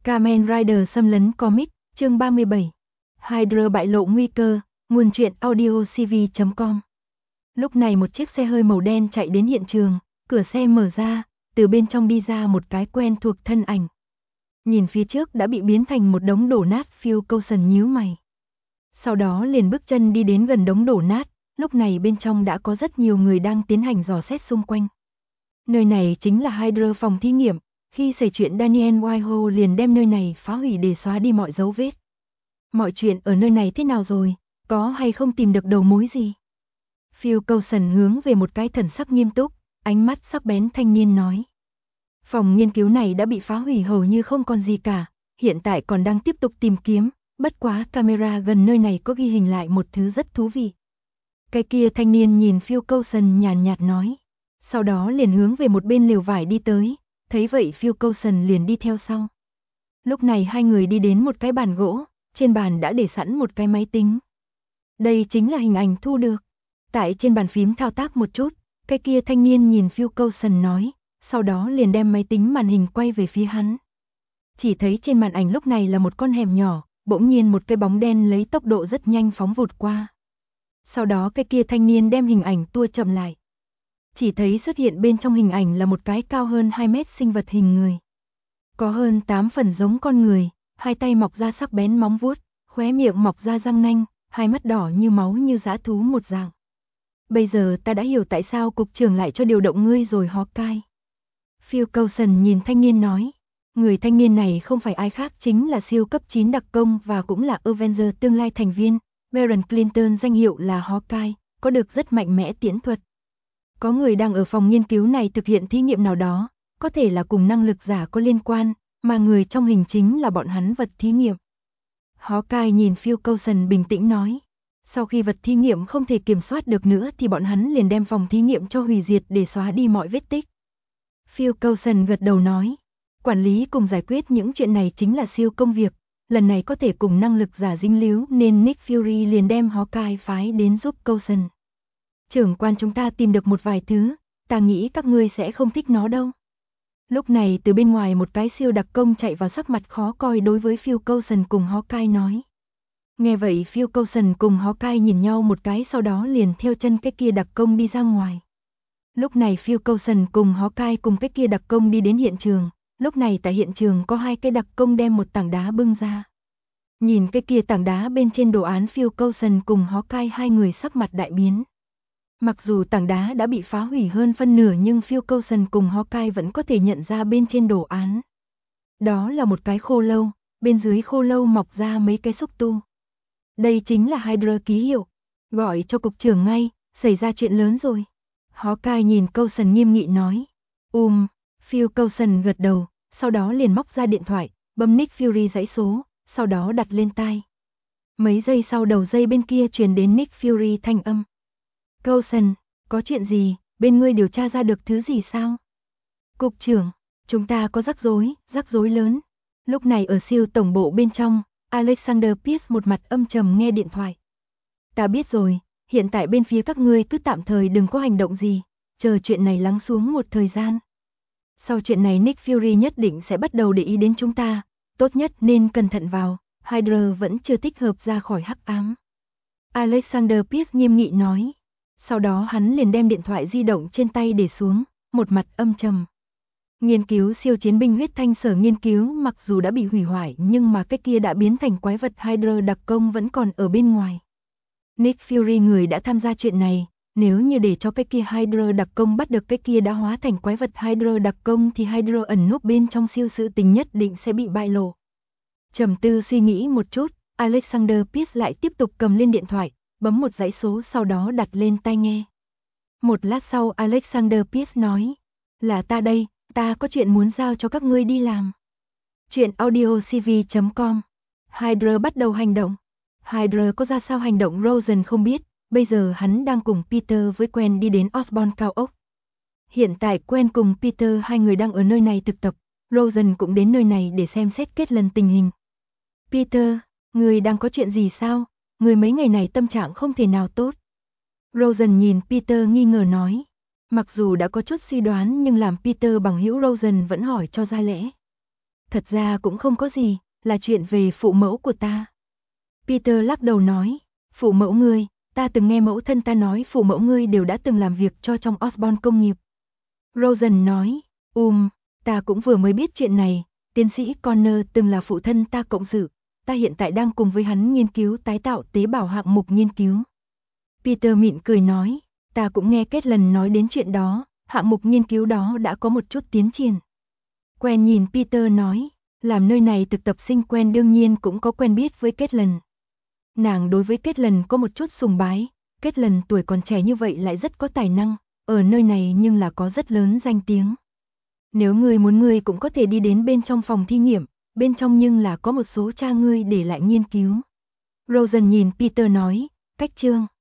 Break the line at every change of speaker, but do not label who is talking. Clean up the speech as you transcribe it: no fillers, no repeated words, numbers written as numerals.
Kamen Rider xâm lấn comic, chương 37. Hydra bại lộ nguy cơ, nguồn truyện audiocv.com. Lúc này một chiếc xe hơi màu đen chạy đến hiện trường, cửa xe mở ra, từ bên trong đi ra một cái quen thuộc thân ảnh. Nhìn phía trước đã bị biến thành một đống đổ nát, Phil Coulson nhíu mày. Sau đó liền bước chân đi đến gần đống đổ nát, lúc này bên trong đã có rất nhiều người đang tiến hành dò xét xung quanh. Nơi này chính là Hydra phòng thí nghiệm. Khi xảy chuyện Daniel Whitehall liền đem nơi này phá hủy để xóa đi mọi dấu vết. Mọi chuyện ở nơi này thế nào rồi, có hay không tìm được đầu mối gì? Phil Coulson hướng về một cái thần sắc nghiêm túc, ánh mắt sắc bén thanh niên nói. Phòng nghiên cứu này đã bị phá hủy hầu như không còn gì cả, hiện tại còn đang tiếp tục tìm kiếm, bất quá camera gần nơi này có ghi hình lại một thứ rất thú vị. Cái kia thanh niên nhìn Phil Coulson nhàn nhạt nói, sau đó liền hướng về một bên lều vải đi tới. Thấy vậy Phil Coulson liền đi theo sau. Lúc này hai người đi đến một cái bàn gỗ, trên bàn đã để sẵn một cái máy tính. Đây chính là hình ảnh thu được. Tại trên bàn phím thao tác một chút, cái kia thanh niên nhìn Phil Coulson nói, sau đó liền đem máy tính màn hình quay về phía hắn. Chỉ thấy trên màn ảnh lúc này là một con hẻm nhỏ, bỗng nhiên một cái bóng đen lấy tốc độ rất nhanh phóng vụt qua. Sau đó cái kia thanh niên đem hình ảnh tua chậm lại. Chỉ thấy xuất hiện bên trong hình ảnh là một cái cao hơn 2 mét sinh vật hình người. Có hơn 8 phần giống con người, hai tay mọc ra sắc bén móng vuốt, khóe miệng mọc ra răng nanh, hai mắt đỏ như máu như dã thú một dạng. Bây giờ ta đã hiểu tại sao cục trưởng lại cho điều động ngươi rồi Hawkeye. Phil Coulson nhìn thanh niên nói, người thanh niên này không phải ai khác chính là siêu cấp 9 đặc công và cũng là Avenger tương lai thành viên, Baron Clinton, danh hiệu là Hawkeye, có được rất mạnh mẽ tiễn thuật. Có người đang ở phòng nghiên cứu này thực hiện thí nghiệm nào đó, có thể là cùng năng lực giả có liên quan, mà người trong hình chính là bọn hắn vật thí nghiệm. Hawkeye nhìn Phil Coulson bình tĩnh nói, sau khi vật thí nghiệm không thể kiểm soát được nữa thì bọn hắn liền đem phòng thí nghiệm cho hủy diệt để xóa đi mọi vết tích. Phil Coulson gật đầu nói, quản lý cùng giải quyết những chuyện này chính là siêu công việc, lần này có thể cùng năng lực giả dính líu nên Nick Fury liền đem Hawkeye phái đến giúp Coulson. Trưởng quan, chúng ta tìm được một vài thứ, ta nghĩ các ngươi sẽ không thích nó đâu. Lúc này từ bên ngoài một cái siêu đặc công chạy vào, sắc mặt khó coi đối với Phil Coulson cùng Hawkeye nói. Nghe vậy Phil Coulson cùng Hawkeye nhìn nhau một cái, sau đó liền theo chân cái kia đặc công đi ra ngoài. Lúc này Phil Coulson cùng Hawkeye cùng cái kia đặc công đi đến hiện trường, lúc này tại hiện trường có hai cái đặc công đem một tảng đá bưng ra. Nhìn cái kia tảng đá bên trên đồ án, Phil Coulson cùng Hawkeye hai người sắc mặt đại biến. Mặc dù tảng đá đã bị phá hủy hơn phân nửa nhưng Phil Coulson cùng Hawkeye vẫn có thể nhận ra bên trên đồ án. Đó là một cái khô lâu, bên dưới khô lâu mọc ra mấy cái xúc tu. Đây chính là Hydra ký hiệu. Gọi cho cục trưởng ngay, xảy ra chuyện lớn rồi. Hawkeye nhìn Coulson nghiêm nghị nói. Phil Coulson gật đầu, sau đó liền móc ra điện thoại, bấm Nick Fury dãy số, sau đó đặt lên tai. Mấy giây sau đầu dây bên kia truyền đến Nick Fury thanh âm. Coulson, có chuyện gì, bên ngươi điều tra ra được thứ gì sao? Cục trưởng, chúng ta có rắc rối lớn. Lúc này ở siêu tổng bộ bên trong, Alexander Pierce một mặt âm trầm nghe điện thoại. Ta biết rồi, hiện tại bên phía các ngươi cứ tạm thời đừng có hành động gì, chờ chuyện này lắng xuống một thời gian. Sau chuyện này Nick Fury nhất định sẽ bắt đầu để ý đến chúng ta, tốt nhất nên cẩn thận vào, Hydra vẫn chưa thích hợp ra khỏi hắc ám. Alexander Pierce nghiêm nghị nói. Sau đó hắn liền đem điện thoại di động trên tay để xuống, một mặt âm trầm. Nghiên cứu siêu chiến binh huyết thanh sở nghiên cứu mặc dù đã bị hủy hoại nhưng mà cái kia đã biến thành quái vật Hydra đặc công vẫn còn ở bên ngoài. Nick Fury người đã tham gia chuyện này, nếu như để cho cái kia Hydra đặc công bắt được cái kia đã hóa thành quái vật Hydra đặc công thì Hydra ẩn núp bên trong siêu sự tình nhất định sẽ bị bại lộ. Trầm tư suy nghĩ một chút, Alexander Pierce lại tiếp tục cầm lên điện thoại, bấm một dãy số sau đó đặt lên tai nghe. Một lát sau Alexander Pierce nói, là ta đây, ta có chuyện muốn giao cho các ngươi đi làm. Chuyện audiocv.com. Hydra bắt đầu hành động. Hydra có ra sao hành động Rosen không biết, bây giờ hắn đang cùng Peter với Gwen đi đến Osborn cao ốc. Hiện tại Gwen cùng Peter hai người đang ở nơi này thực tập, Rosen cũng đến nơi này để xem xét kết lần tình hình. Peter, người đang có chuyện gì sao? Người mấy ngày này tâm trạng không thể nào tốt. Rosen nhìn Peter nghi ngờ nói. Mặc dù đã có chút suy đoán nhưng làm Peter bằng hữu Rosen vẫn hỏi cho ra lẽ. Thật ra cũng không có gì, là chuyện về phụ mẫu của ta. Peter lắc đầu nói, phụ mẫu ngươi, ta từng nghe mẫu thân ta nói phụ mẫu ngươi đều đã từng làm việc cho trong Osborn công nghiệp. Rosen nói, ta cũng vừa mới biết chuyện này, tiến sĩ Connor từng là phụ thân ta cộng sự, ta hiện tại đang cùng với hắn nghiên cứu tái tạo tế bào hạng mục nghiên cứu. Peter mỉm cười nói, ta cũng nghe kết lần nói đến chuyện đó, hạng mục nghiên cứu đó đã có một chút tiến triển. Quen nhìn Peter nói, làm nơi này thực tập sinh Quen đương nhiên cũng có quen biết với kết lần. Nàng đối với kết lần có một chút sùng bái, kết lần tuổi còn trẻ như vậy lại rất có tài năng, ở nơi này nhưng là có rất lớn danh tiếng. Nếu ngươi muốn ngươi cũng có thể đi đến bên trong phòng thí nghiệm, bên trong nhưng là có một số cha ngươi để lại nghiên cứu. Rosen nhìn Peter nói, cách chương.